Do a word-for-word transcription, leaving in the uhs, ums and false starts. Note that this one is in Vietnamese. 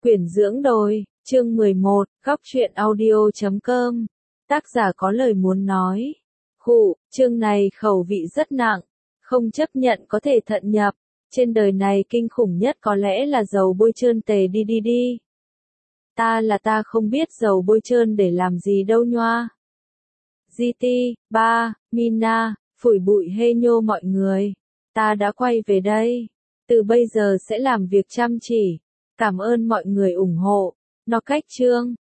Quyển dưỡng đồi, chương mười một, góc truyện audio chấm com. Tác giả có lời muốn nói. Khụ, chương này khẩu vị rất nặng, không chấp nhận có thể thận nhập. Trên đời này kinh khủng nhất có lẽ là dầu bôi trơn tề đi đi đi. Ta là ta không biết dầu bôi trơn để làm gì đâu nhoa. giê tê, ba, Mina, phủi bụi hê nhô mọi người. Ta đã quay về đây. Từ bây giờ sẽ làm việc chăm chỉ. Cảm ơn mọi người ủng hộ. Nó cách chương.